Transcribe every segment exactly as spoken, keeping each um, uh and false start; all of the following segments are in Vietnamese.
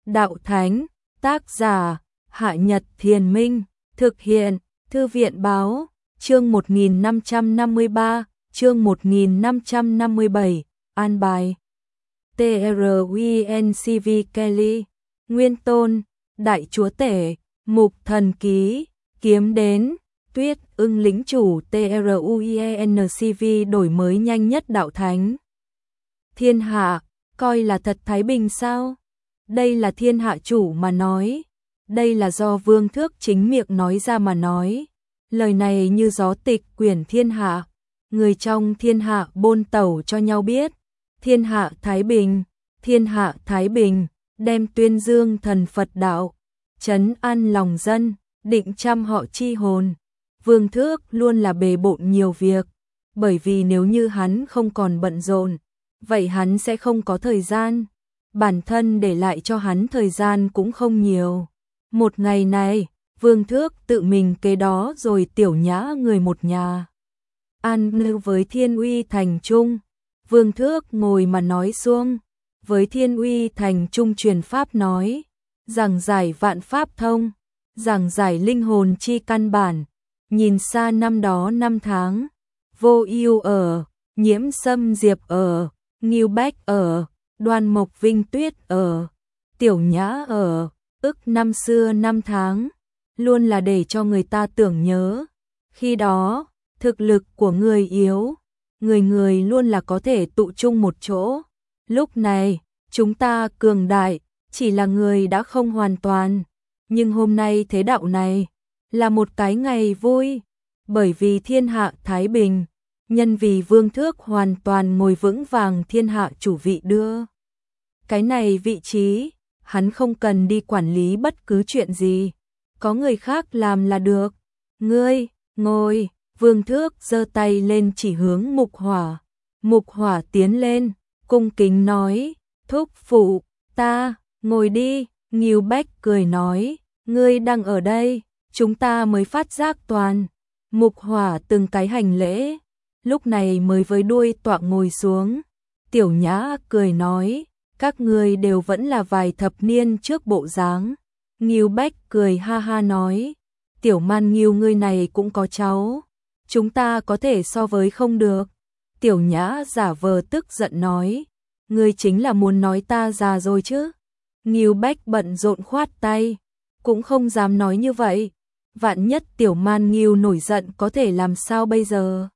Đạo Thánh, tác giả, Hạ Nhật Thiền Minh, thực hiện, Thư viện Báo, chương một nghìn năm trăm năm mươi ba, chương một nghìn năm trăm năm mươi bảy, an bài. tê rờ u en xê vê Kelly, Nguyên Tôn, Đại Chúa Tể, Mục Thần Ký, Kiếm Đến, Tuyết Ưng Lĩnh Chủ tê rờ u en xê vê đổi mới nhanh nhất Đạo Thánh. Thiên hạ, coi là thật thái bình sao? Đây là thiên hạ chủ mà nói. Đây là do Vương Thước chính miệng nói ra mà nói. Lời này như gió tịch quyển thiên hạ. Người trong thiên hạ bôn tẩu cho nhau biết. Thiên hạ thái bình, thiên hạ thái bình, đem tuyên dương thần Phật đạo, trấn an lòng dân, định chăm họ chi hồn. Vương Thước luôn là bề bộn nhiều việc, bởi vì nếu như hắn không còn bận rộn, vậy hắn sẽ không có thời gian. Bản thân để lại cho hắn thời gian cũng không nhiều. Một ngày này, Vương Thước tự mình kế đó rồi tiểu nhã người một nhà. An ngư với Thiên Uy Thành Trung, Vương Thước ngồi mà nói xuông, với Thiên Uy Thành Trung truyền pháp nói, giảng giải vạn pháp thông, giảng giải linh hồn chi căn bản, nhìn xa năm đó năm tháng, Vô Ưu ở, Nhiễm Sâm Diệp ở, Ngưu Bách ở, Đoan Mộc Vinh Tuyết ở, Tiểu Nhã ở, ức năm xưa năm tháng, luôn là để cho người ta tưởng nhớ. Khi đó, thực lực của người yếu, người người luôn là có thể tụ chung một chỗ. Lúc này, chúng ta cường đại, chỉ là người đã không hoàn toàn. Nhưng hôm nay thế đạo này, là một cái ngày vui, bởi vì thiên hạ thái bình, nhân vì Vương Thước hoàn toàn ngồi vững vàng thiên hạ chủ vị đưa. Cái này vị trí, hắn không cần đi quản lý bất cứ chuyện gì, có người khác làm là được. Ngươi, ngồi, Vương Thước giơ tay lên chỉ hướng Mục Hỏa. Mục Hỏa tiến lên, cung kính nói, thúc phụ, ta, ngồi đi. Ngưu Bách cười nói, ngươi đang ở đây, chúng ta mới phát giác toàn. Mục Hỏa từng cái hành lễ, lúc này mới với đuôi tọa ngồi xuống. Tiểu Nhã cười nói, các ngươi đều vẫn là vài thập niên trước bộ dáng. Ngưu Bách cười ha ha nói, Tiểu Man Ngưu ngươi này cũng có cháu, chúng ta có thể so với không được. Tiểu Nhã giả vờ tức giận nói, ngươi chính là muốn nói ta già rồi chứ. Ngưu Bách bận rộn khoát tay, cũng không dám nói như vậy. Vạn nhất Tiểu Man Ngưu nổi giận có thể làm sao bây giờ?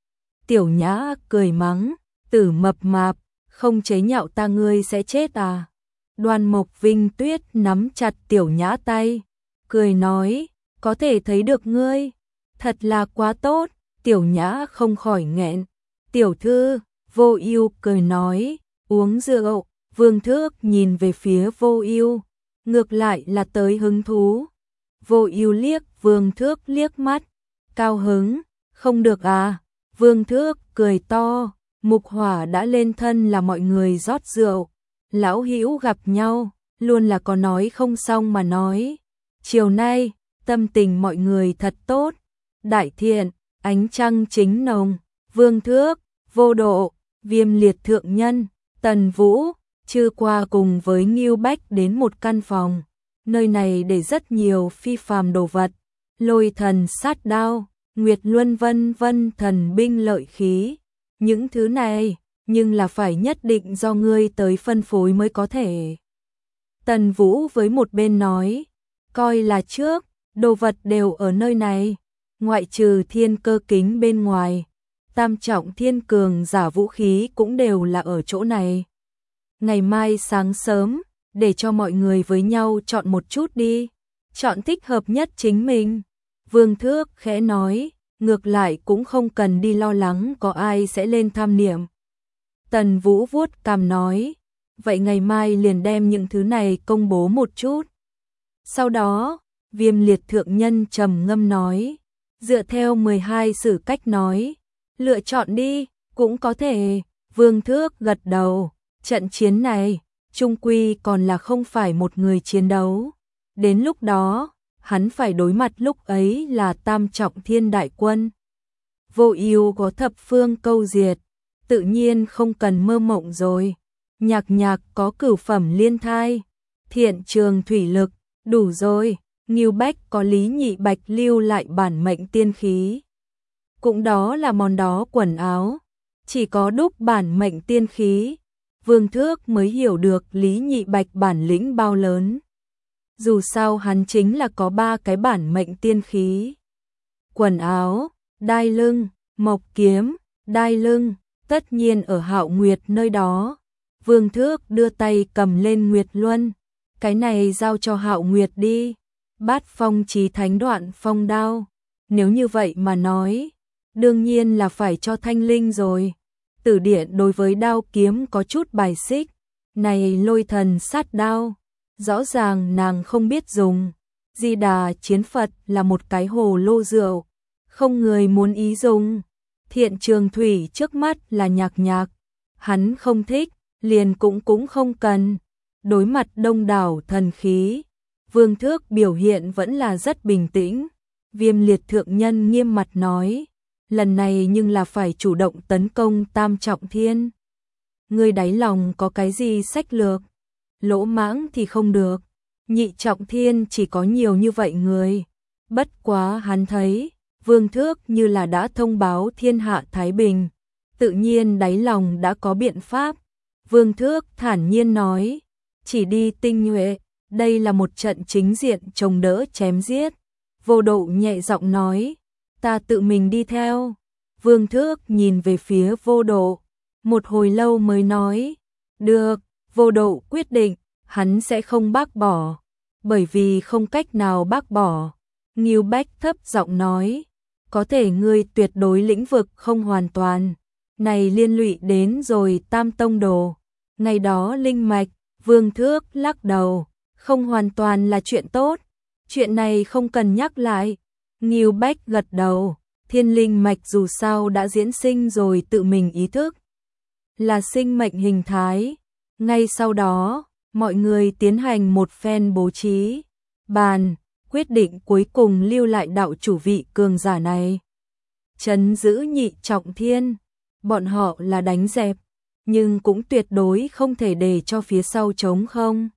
Tiểu Nhã cười mắng, tử mập mạp, không chế nhạo ta ngươi sẽ chết à? Đoan Mộc Vinh Tuyết nắm chặt Tiểu Nhã tay, cười nói, có thể thấy được ngươi, thật là quá tốt. Tiểu Nhã không khỏi nghẹn. Tiểu thư, Vô Ưu cười nói, uống rượu. Vương Thước nhìn về phía Vô Ưu, ngược lại là tới hứng thú. Vô Ưu liếc Vương Thước liếc mắt, cao hứng, không được à? Vương Thước cười to. Mục Hỏa đã lên thân là mọi người rót rượu. Lão hữu gặp nhau, luôn là có nói không xong mà nói. Chiều nay, tâm tình mọi người thật tốt. Đại thiện, ánh trăng chính nồng, Vương Thước, Vô Độ, Viêm Liệt thượng nhân, Tần Vũ, Trư qua cùng với Ngưu Bách đến một căn phòng. Nơi này để rất nhiều phi phàm đồ vật, lôi thần sát đao, Nguyệt Luân vân vân thần binh lợi khí. Những thứ này, nhưng là phải nhất định do ngươi tới phân phối mới có thể. Tần Vũ với một bên nói, coi là trước, đồ vật đều ở nơi này, ngoại trừ thiên cơ kính bên ngoài, tam trọng thiên cường giả vũ khí cũng đều là ở chỗ này. Ngày mai sáng sớm, để cho mọi người với nhau chọn một chút đi, chọn thích hợp nhất chính mình. Vương Thước khẽ nói, ngược lại cũng không cần đi lo lắng có ai sẽ lên tham niệm. Tần Vũ vuốt cằm nói, vậy ngày mai liền đem những thứ này công bố một chút. Sau đó, Viêm Liệt thượng nhân trầm ngâm nói, dựa theo mười hai sử cách nói, lựa chọn đi, cũng có thể. Vương Thước gật đầu, trận chiến này, chung quy còn là không phải một người chiến đấu. Đến lúc đó, hắn phải đối mặt lúc ấy là tam trọng thiên đại quân. Vô Ưu có thập phương câu diệt, tự nhiên không cần mơ mộng rồi. Nhạc Nhạc có cửu phẩm liên thai, Thiện trường thủy lực, đủ rồi, Ngưu Bách có Lý Nhị Bạch lưu lại bản mệnh tiên khí. Cũng đó là món đó quần áo, chỉ có đúc bản mệnh tiên khí, Vương Thước mới hiểu được Lý Nhị Bạch bản lĩnh bao lớn. Dù sao hắn chính là có ba cái bản mệnh tiên khí. Quần áo, đai lưng, mộc kiếm, đai lưng, tất nhiên ở Hạo Nguyệt nơi đó. Vương Thước đưa tay cầm lên Nguyệt Luân, cái này giao cho Hạo Nguyệt đi. Bát phong chí thánh đoạn phong đao, nếu như vậy mà nói, đương nhiên là phải cho Thanh Linh rồi. Tử Điện đối với đao kiếm có chút bài xích, này Lôi Thần sát đao, rõ ràng nàng không biết dùng. Di Đà chiến Phật là một cái hồ lô rượu, không người muốn ý dùng. Thiện trường thủy trước mắt là Nhạc Nhạc, hắn không thích, liền cũng cũng không cần. Đối mặt đông đảo thần khí, Vương Thước biểu hiện vẫn là rất bình tĩnh. Viêm Liệt thượng nhân nghiêm mặt nói, lần này nhưng là phải chủ động tấn công Tam Trọng Thiên. Ngươi đáy lòng có cái gì sách lược? Lỗ mãng thì không được. Nhị Trọng Thiên chỉ có nhiều như vậy người. Bất quá hắn thấy, Vương Thước như là đã thông báo thiên hạ thái bình, tự nhiên đáy lòng đã có biện pháp. Vương Thước thản nhiên nói, chỉ đi tinh nhuệ, đây là một trận chính diện chống đỡ chém giết. Vô Độ nhẹ giọng nói, ta tự mình đi theo. Vương Thước nhìn về phía Vô Độ, một hồi lâu mới nói, được. Vô Độ quyết định, hắn sẽ không bác bỏ, bởi vì không cách nào bác bỏ. Ngưu Bách thấp giọng nói, có thể ngươi tuyệt đối lĩnh vực không hoàn toàn, này liên lụy đến rồi Tam Tông Đồ. Ngày đó linh mạch, Vương Thước lắc đầu, không hoàn toàn là chuyện tốt, chuyện này không cần nhắc lại. Ngưu Bách gật đầu, thiên linh mạch dù sao đã diễn sinh rồi tự mình ý thức, là sinh mệnh hình thái. Ngay sau đó, mọi người tiến hành một phen bố trí, bàn, quyết định cuối cùng lưu lại đạo chủ vị cường giả này. Trấn giữ Nhị Trọng Thiên, bọn họ là đánh dẹp, nhưng cũng tuyệt đối không thể để cho phía sau trống không.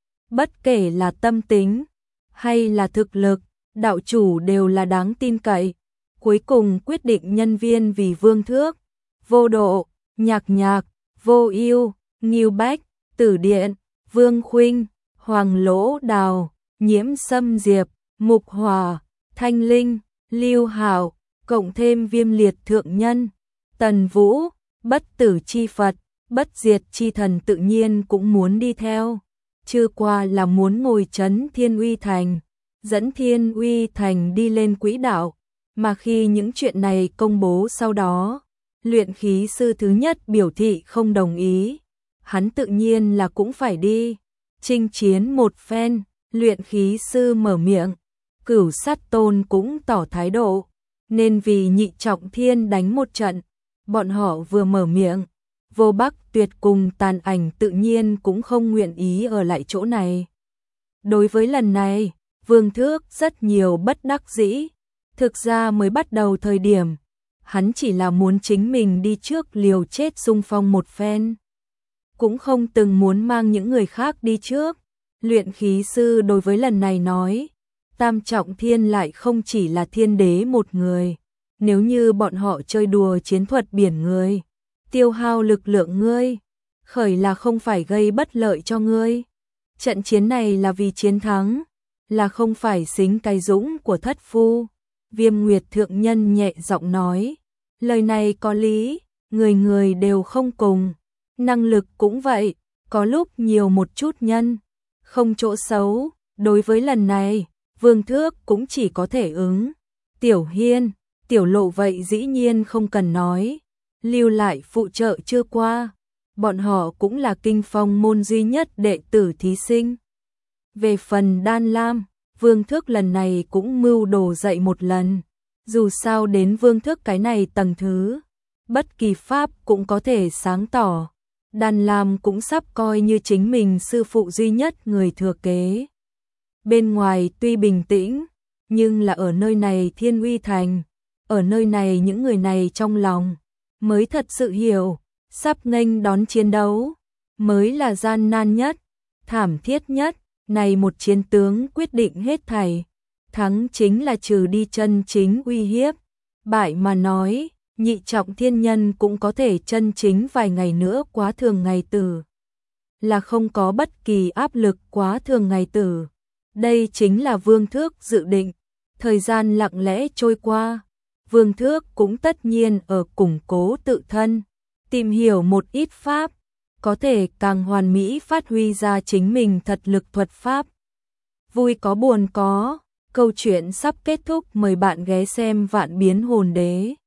Bất kể là tâm tính, hay là thực lực, đạo chủ đều là đáng tin cậy. Cuối cùng quyết định nhân viên vì Vương Thước, Vô Độ, Nhạc Nhạc, Vô Ưu, Ngưu Bách, Tử Điện, Vương Khuynh, Hoàng Lỗ Đào, Nhiễm Sâm Diệp, Mục Hòa, Thanh Linh, Lưu Hạo, cộng thêm Viêm Liệt thượng nhân, Tần Vũ, Bất Tử chi Phật, Bất Diệt chi thần tự nhiên cũng muốn đi theo. Chưa qua là muốn ngồi trấn Thiên Uy Thành, dẫn Thiên Uy Thành đi lên quỹ đạo. Mà khi những chuyện này công bố sau đó, luyện khí sư thứ nhất biểu thị không đồng ý. Hắn tự nhiên là cũng phải đi chinh chiến một phen. Luyện khí sư mở miệng, Cửu Sát Tôn cũng tỏ thái độ, nên vì Nhị Trọng Thiên đánh một trận. Bọn họ vừa mở miệng, Vô Bắc Tuyệt cùng Tàn Ảnh tự nhiên cũng không nguyện ý ở lại chỗ này. Đối với lần này, Vương Thước rất nhiều bất đắc dĩ. Thực ra mới bắt đầu thời điểm, hắn chỉ là muốn chính mình đi trước liều chết xung phong một phen, cũng không từng muốn mang những người khác đi trước. Luyện khí sư đối với lần này nói, Tam Trọng Thiên lại không chỉ là thiên đế một người, nếu như bọn họ chơi đùa chiến thuật biển người, tiêu hao lực lượng ngươi, khởi là không phải gây bất lợi cho ngươi. Trận chiến này là vì chiến thắng, là không phải xính cái dũng của thất phu. Viêm Nguyệt thượng nhân nhẹ giọng nói, lời này có lý, người người đều không cùng, năng lực cũng vậy, có lúc nhiều một chút nhân, không chỗ xấu. Đối với lần này, Vương Thước cũng chỉ có thể ứng. Tiểu Hiên, Tiểu Lộ vậy dĩ nhiên không cần nói, lưu lại phụ trợ chưa qua, bọn họ cũng là Kinh Phong môn duy nhất đệ tử thí sinh. Về phần Đan Lam, Vương Thước lần này cũng mưu đồ dậy một lần, dù sao đến Vương Thước cái này tầng thứ, bất kỳ pháp cũng có thể sáng tỏ. Đan Lam cũng sắp coi như chính mình sư phụ duy nhất người thừa kế. Bên ngoài tuy bình tĩnh, nhưng là ở nơi này Thiên Uy Thành, ở nơi này những người này trong lòng mới thật sự hiểu, sắp nghênh đón chiến đấu mới là gian nan nhất. thảm thiết nhất, này một chiến tướng quyết định hết thảy. Thắng chính là trừ đi chân chính uy hiếp, bại mà nói, nhị trọng thiên nhân cũng có thể chân chính vài ngày nữa quá thường ngày tử. Là không có bất kỳ áp lực quá thường ngày tử. Đây chính là Vương Thước dự định. Thời gian lặng lẽ trôi qua, Vương Thước cũng tất nhiên ở củng cố tự thân, tìm hiểu một ít pháp, có thể càng hoàn mỹ phát huy ra chính mình thật lực thuật pháp. Vui có buồn có, câu chuyện sắp kết thúc, mời bạn ghé xem Vạn Biến Hồn Đế.